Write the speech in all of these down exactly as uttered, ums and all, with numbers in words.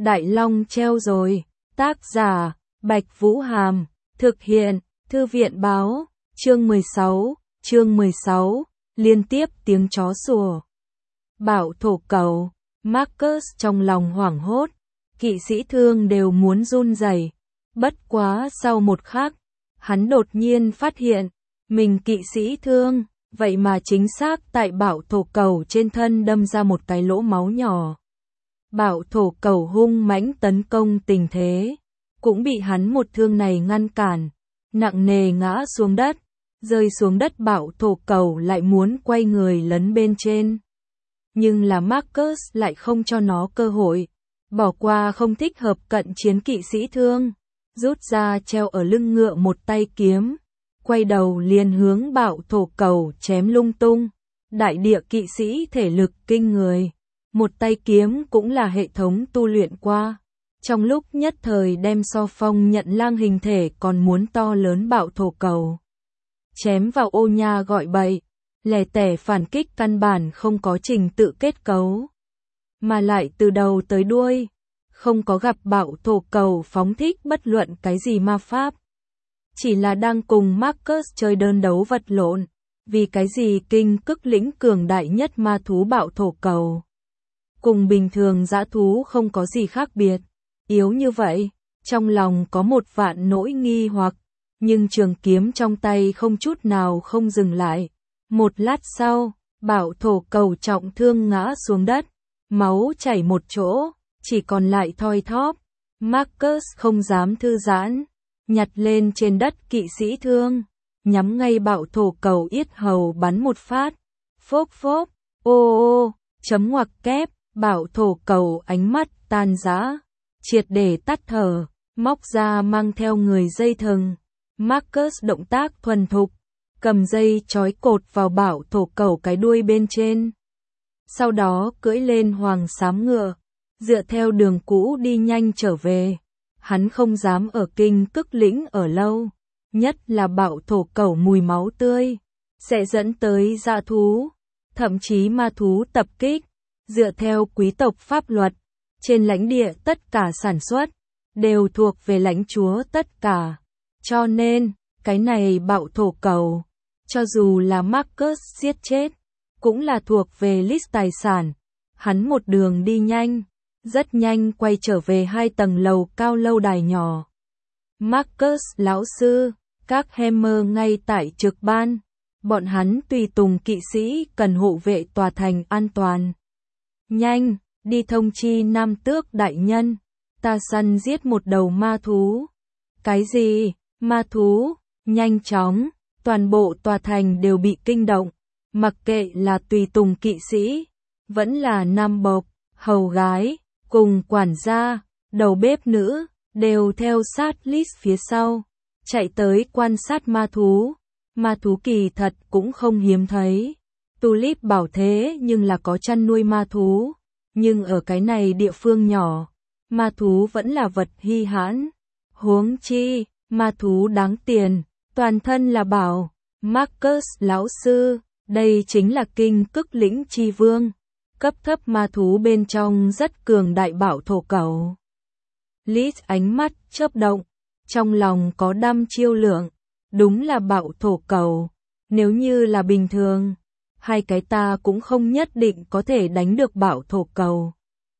Đại Long treo rồi. Tác giả, Bạch Vũ Hàm. Thực hiện, Thư viện báo. Chương mười sáu, chương mười sáu, liên tiếp tiếng chó sủa. Bảo thổ cầu, Marcus trong lòng hoảng hốt. Kỵ sĩ thương đều muốn run rẩy. Bất quá sau một khắc, hắn đột nhiên phát hiện, mình kỵ sĩ thương, vậy mà chính xác tại bảo thổ cầu trên thân đâm ra một cái lỗ máu nhỏ. Bảo thổ cầu hung mãnh tấn công tình thế, cũng bị hắn một thương này ngăn cản, nặng nề ngã xuống đất, rơi xuống đất bảo thổ cầu lại muốn quay người lấn bên trên. Nhưng là Marcus lại không cho nó cơ hội, bỏ qua không thích hợp cận chiến kỵ sĩ thương, rút ra treo ở lưng ngựa một tay kiếm, quay đầu liền hướng bảo thổ cầu chém lung tung. Đại địa kỵ sĩ thể lực kinh người, một tay kiếm cũng là hệ thống tu luyện qua, trong lúc nhất thời đem so phong nhận lang hình thể còn muốn to lớn bảo thổ cầu chém vào ô nha gọi bậy, lẻ tẻ phản kích căn bản không có trình tự kết cấu, mà lại từ đầu tới đuôi không có gặp bảo thổ cầu phóng thích bất luận cái gì ma pháp, chỉ là đang cùng Marcus chơi đơn đấu vật lộn. Vì cái gì kinh cức lĩnh cường đại nhất ma thú bảo thổ cầu cùng bình thường dã thú không có gì khác biệt, yếu như vậy, trong lòng có một vạn nỗi nghi hoặc, nhưng trường kiếm trong tay không chút nào không dừng lại. Một lát sau, bảo thổ cầu trọng thương ngã xuống đất, máu chảy một chỗ, chỉ còn lại thoi thóp. Marcus không dám thư giãn, nhặt lên trên đất kỵ sĩ thương, nhắm ngay bảo thổ cầu yết hầu bắn một phát. Phốc phốc, ô ô, chấm ngoặc kép, bảo thổ cầu ánh mắt tan rã, triệt để tắt thở, móc ra mang theo người dây thừng. Marcus động tác thuần thục, cầm dây trói cột vào bảo thổ cầu cái đuôi bên trên. Sau đó cưỡi lên hoàng xám ngựa, dựa theo đường cũ đi nhanh trở về. Hắn không dám ở kinh cức lĩnh ở lâu, nhất là bảo thổ cầu mùi máu tươi, sẽ dẫn tới dã thú, thậm chí ma thú tập kích. Dựa theo quý tộc pháp luật, trên lãnh địa tất cả sản xuất, đều thuộc về lãnh chúa tất cả. Cho nên, cái này bảo thổ cầu, cho dù là Marcus giết chết, cũng là thuộc về list tài sản. Hắn một đường đi nhanh, rất nhanh quay trở về hai tầng lầu cao lâu đài nhỏ. Marcus lão sư, các Hammer ngay tại trực ban, bọn hắn tùy tùng kỵ sĩ cần hộ vệ tòa thành an toàn. Nhanh, đi thông chi Nam Tước đại nhân, ta săn giết một đầu ma thú. Cái gì? Ma thú? Nhanh chóng, toàn bộ tòa thành đều bị kinh động, mặc kệ là tùy tùng kỵ sĩ, vẫn là nam bộc, hầu gái, cùng quản gia, đầu bếp nữ, đều theo sát list phía sau, chạy tới quan sát ma thú. Ma thú kỳ thật cũng không hiếm thấy. Tulip bảo thế nhưng là có chăn nuôi ma thú, nhưng ở cái này địa phương nhỏ, ma thú vẫn là vật hi hãn. Huống chi, ma thú đáng tiền, toàn thân là bảo. Marcus lão sư, đây chính là kinh cức lĩnh chi vương, cấp thấp ma thú bên trong rất cường đại bảo thổ cầu. Liz ánh mắt chớp động, trong lòng có đăm chiêu lượng, đúng là bảo thổ cầu, nếu như là bình thường, hai cái ta cũng không nhất định có thể đánh được bảo thổ cầu.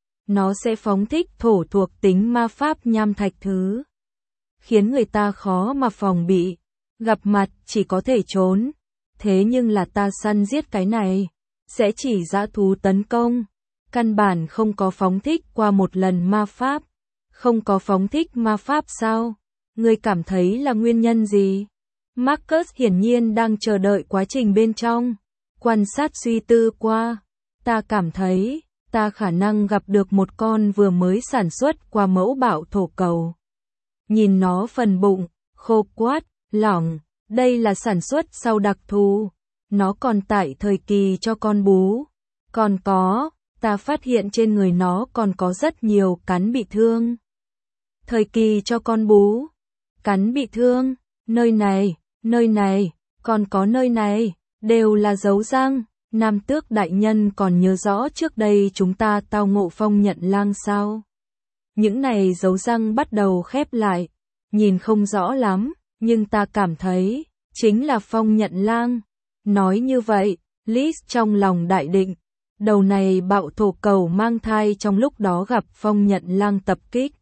Nó sẽ phóng thích thổ thuộc tính ma pháp nham thạch thứ, khiến người ta khó mà phòng bị, gặp mặt chỉ có thể trốn. Thế nhưng là ta săn giết cái này, sẽ chỉ dã thú tấn công, căn bản không có phóng thích qua một lần ma pháp. Không có phóng thích ma pháp sao? Ngươi cảm thấy là nguyên nhân gì? Marcus hiển nhiên đang chờ đợi quá trình bên trong, quan sát suy tư qua. Ta cảm thấy, ta khả năng gặp được một con vừa mới sản xuất qua mẫu bảo thổ cầu. Nhìn nó phần bụng, khô quát, lỏng, đây là sản xuất sau đặc thù. Nó còn tại thời kỳ cho con bú. Còn có, ta phát hiện trên người nó còn có rất nhiều cắn bị thương. Thời kỳ cho con bú, cắn bị thương, nơi này, nơi này, còn có nơi này, đều là dấu răng. Nam Tước đại nhân còn nhớ rõ trước đây chúng ta tao ngộ phong nhận lang sao? Những này dấu răng bắt đầu khép lại, nhìn không rõ lắm, nhưng ta cảm thấy, chính là Phong Nhận Lang. Nói như vậy, Liz trong lòng đại định, đầu này bạo thổ cầu mang thai trong lúc đó gặp Phong Nhận Lang tập kích.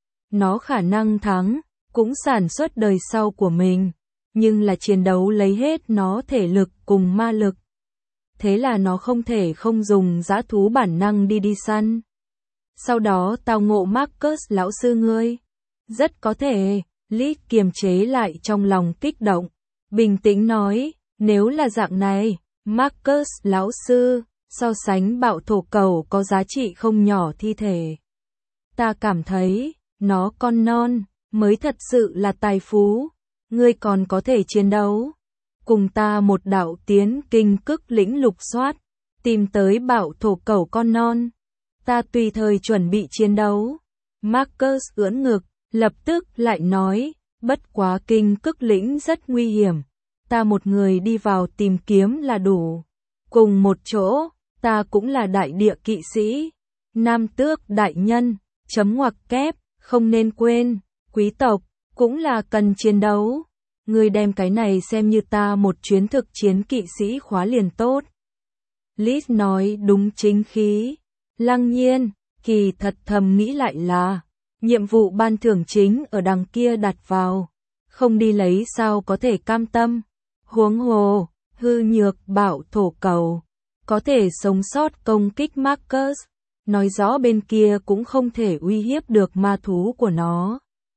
Nó khả năng thắng, cũng sản xuất đời sau của mình, nhưng là chiến đấu lấy hết nó thể lực cùng ma lực. Thế là nó không thể không dùng dã thú bản năng đi đi săn. Sau đó tao ngộ Marcus lão sư ngươi. Rất có thể, Liz kiềm chế lại trong lòng kích động, bình tĩnh nói, nếu là dạng này, Marcus lão sư, so sánh bạo thổ cầu có giá trị không nhỏ thi thể. Ta cảm thấy, nó con non, mới thật sự là tài phú, ngươi còn có thể chiến đấu. Cùng ta một đạo tiến kinh cức lĩnh lục soát, tìm tới bạo thổ cầu con non. Ta tùy thời chuẩn bị chiến đấu. Marcus ưỡn ngực, lập tức lại nói, bất quá kinh cức lĩnh rất nguy hiểm. Ta một người đi vào tìm kiếm là đủ. Cùng một chỗ, ta cũng là đại địa kỵ sĩ. Nam tước đại nhân, chấm ngoặc kép, không nên quên, quý tộc, cũng là cần chiến đấu. Ngươi đem cái này xem như ta một chuyến thực chiến kỵ sĩ khóa liền tốt. Liz nói đúng chính khí. Lăng Nhiên, kỳ thật thầm nghĩ lại là, nhiệm vụ ban thưởng chính ở đằng kia đặt vào. Không đi lấy sao có thể cam tâm. Huống hồ, hư nhược bảo thổ cầu. Có thể sống sót công kích Marcus. Nói rõ bên kia cũng không thể uy hiếp được ma thú của nó.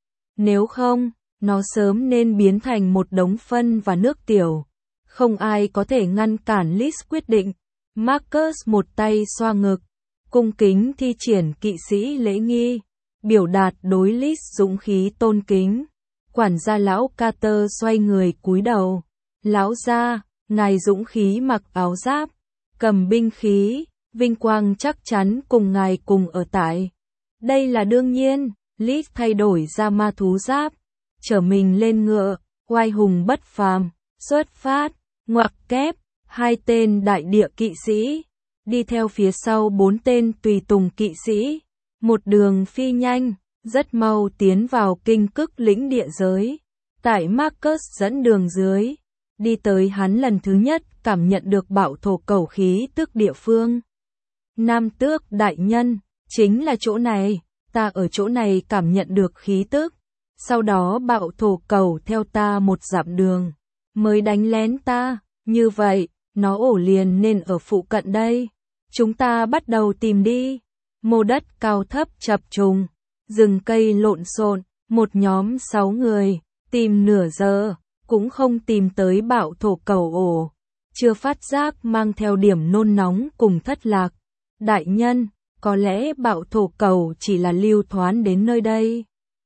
Nếu không, nó sớm nên biến thành một đống phân và nước tiểu. Không ai có thể ngăn cản Liz quyết định. Marcus một tay xoa ngực, cung kính thi triển kỵ sĩ lễ nghi, biểu đạt đối Liz dũng khí tôn kính. Quản gia lão Carter xoay người cúi đầu. Lão gia, ngài dũng khí mặc áo giáp, cầm binh khí, vinh quang chắc chắn cùng ngài cùng ở tại. Đây là đương nhiên, Liz thay đổi ra ma thú giáp, trở mình lên ngựa, oai hùng bất phàm, xuất phát, ngoặc kép, hai tên đại địa kỵ sĩ, đi theo phía sau bốn tên tùy tùng kỵ sĩ, một đường phi nhanh, rất mau tiến vào kinh cức lĩnh địa giới. Tại Marcus dẫn đường dưới, đi tới hắn lần thứ nhất cảm nhận được bạo thổ cầu khí tức địa phương. Nam tước đại nhân, chính là chỗ này, ta ở chỗ này cảm nhận được khí tức. Sau đó bạo thổ cầu theo ta một dặm đường, mới đánh lén ta, như vậy, nó ổ liền nên ở phụ cận đây. Chúng ta bắt đầu tìm đi. Mô đất cao thấp chập trùng, rừng cây lộn xộn, một nhóm sáu người, tìm nửa giờ, cũng không tìm tới bạo thổ cầu ổ. Chưa phát giác mang theo điểm nôn nóng cùng thất lạc. Đại nhân, có lẽ bạo thổ cầu chỉ là lưu thoán đến nơi đây.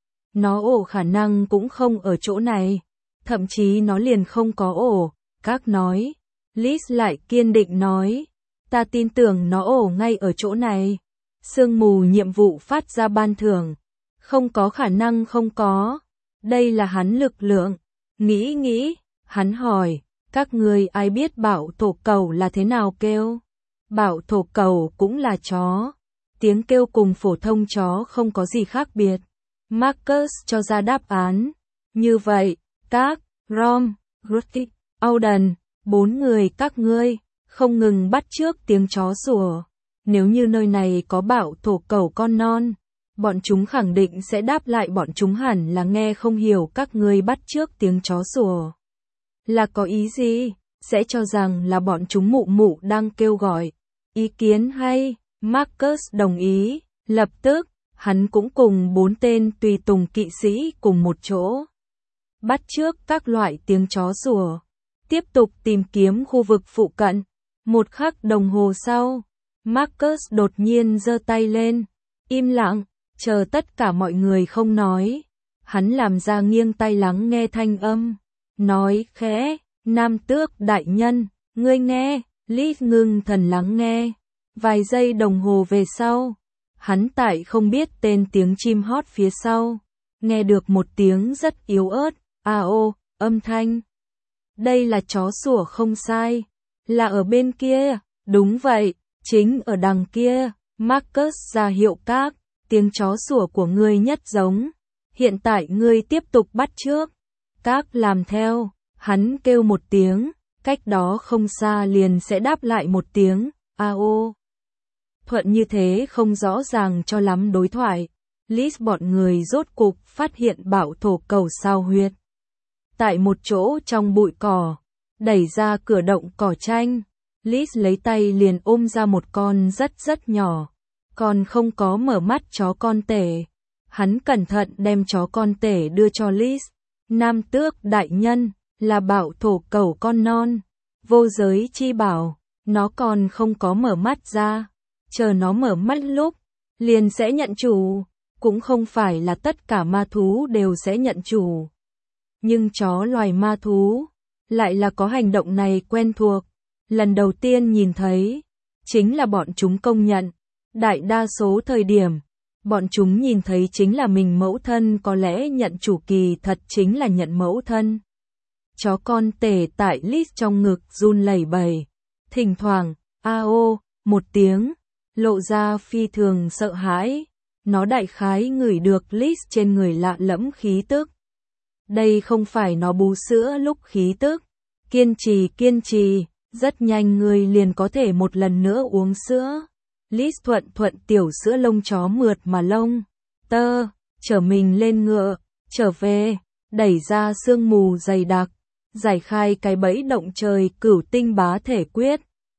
Nó ổ khả năng cũng không ở chỗ này, thậm chí nó liền không có ổ, các nói. Liz lại kiên định nói, ta tin tưởng nó ổ ngay ở chỗ này. Sương mù nhiệm vụ phát ra ban thưởng, không có khả năng không có. Đây là hắn lực lượng. Nghĩ nghĩ, hắn hỏi, các người ai biết bảo thổ cầu là thế nào kêu? Bảo thổ cầu cũng là chó. Tiếng kêu cùng phổ thông chó không có gì khác biệt. Marcus cho ra đáp án. Như vậy, các, Rom, Rutti, Auden, bốn người các ngươi, không ngừng bắt chước tiếng chó sủa. Nếu như nơi này có bạo thổ cầu con non, bọn chúng khẳng định sẽ đáp lại bọn chúng hẳn là nghe không hiểu các ngươi bắt chước tiếng chó sủa. Là có ý gì? Sẽ cho rằng là bọn chúng mụ mụ đang kêu gọi. Ý kiến hay, Marcus đồng ý, lập tức, hắn cũng cùng bốn tên tùy tùng kỵ sĩ cùng một chỗ. Bắt chước các loại tiếng chó sủa. Tiếp tục tìm kiếm khu vực phụ cận. Một khắc đồng hồ sau, Marcus đột nhiên giơ tay lên. Im lặng, chờ tất cả mọi người không nói. Hắn làm ra nghiêng tay lắng nghe thanh âm. Nói khẽ, nam tước đại nhân, ngươi nghe. Liz ngưng thần lắng nghe. Vài giây đồng hồ về sau, hắn tại không biết tên tiếng chim hót phía sau. Nghe được một tiếng rất yếu ớt, a ô, âm thanh. Đây là chó sủa không sai. Là ở bên kia, đúng vậy, chính ở đằng kia. Marcus ra hiệu các, tiếng chó sủa của ngươi nhất giống. Hiện tại ngươi tiếp tục bắt chước. Các làm theo, hắn kêu một tiếng, cách đó không xa liền sẽ đáp lại một tiếng, a ô. Thuận như thế không rõ ràng cho lắm đối thoại. Liz bọn người rốt cục phát hiện bạo thổ cầu sao huyệt. Tại một chỗ trong bụi cỏ, đẩy ra cửa động cỏ tranh, Liz lấy tay liền ôm ra một con rất rất nhỏ, còn không có mở mắt chó con tể. Hắn cẩn thận đem chó con tể đưa cho Liz. Nam tước đại nhân, là bạo thổ cầu con non. Vô giới chi bảo, nó còn không có mở mắt ra. Chờ nó mở mắt lúc, liền sẽ nhận chủ. Cũng không phải là tất cả ma thú đều sẽ nhận chủ. Nhưng chó loài ma thú, lại là có hành động này quen thuộc. Lần đầu tiên nhìn thấy, chính là bọn chúng công nhận. Đại đa số thời điểm, bọn chúng nhìn thấy chính là mình mẫu thân, có lẽ nhận chủ kỳ thật chính là nhận mẫu thân. Chó con tể tại Liz trong ngực run lẩy bẩy, thỉnh thoảng, a ô, một tiếng, lộ ra phi thường sợ hãi. Nó đại khái ngửi được Liz trên người lạ lẫm khí tức. Đây không phải nó bú sữa lúc khí tức. Kiên trì kiên trì, rất nhanh người liền có thể một lần nữa uống sữa. Liz thuận thuận tiểu sữa lông chó mượt mà lông tơ, chở mình lên ngựa, trở về, đẩy ra sương mù dày đặc, giải khai cái bẫy động trời cửu tinh bá thể quyết.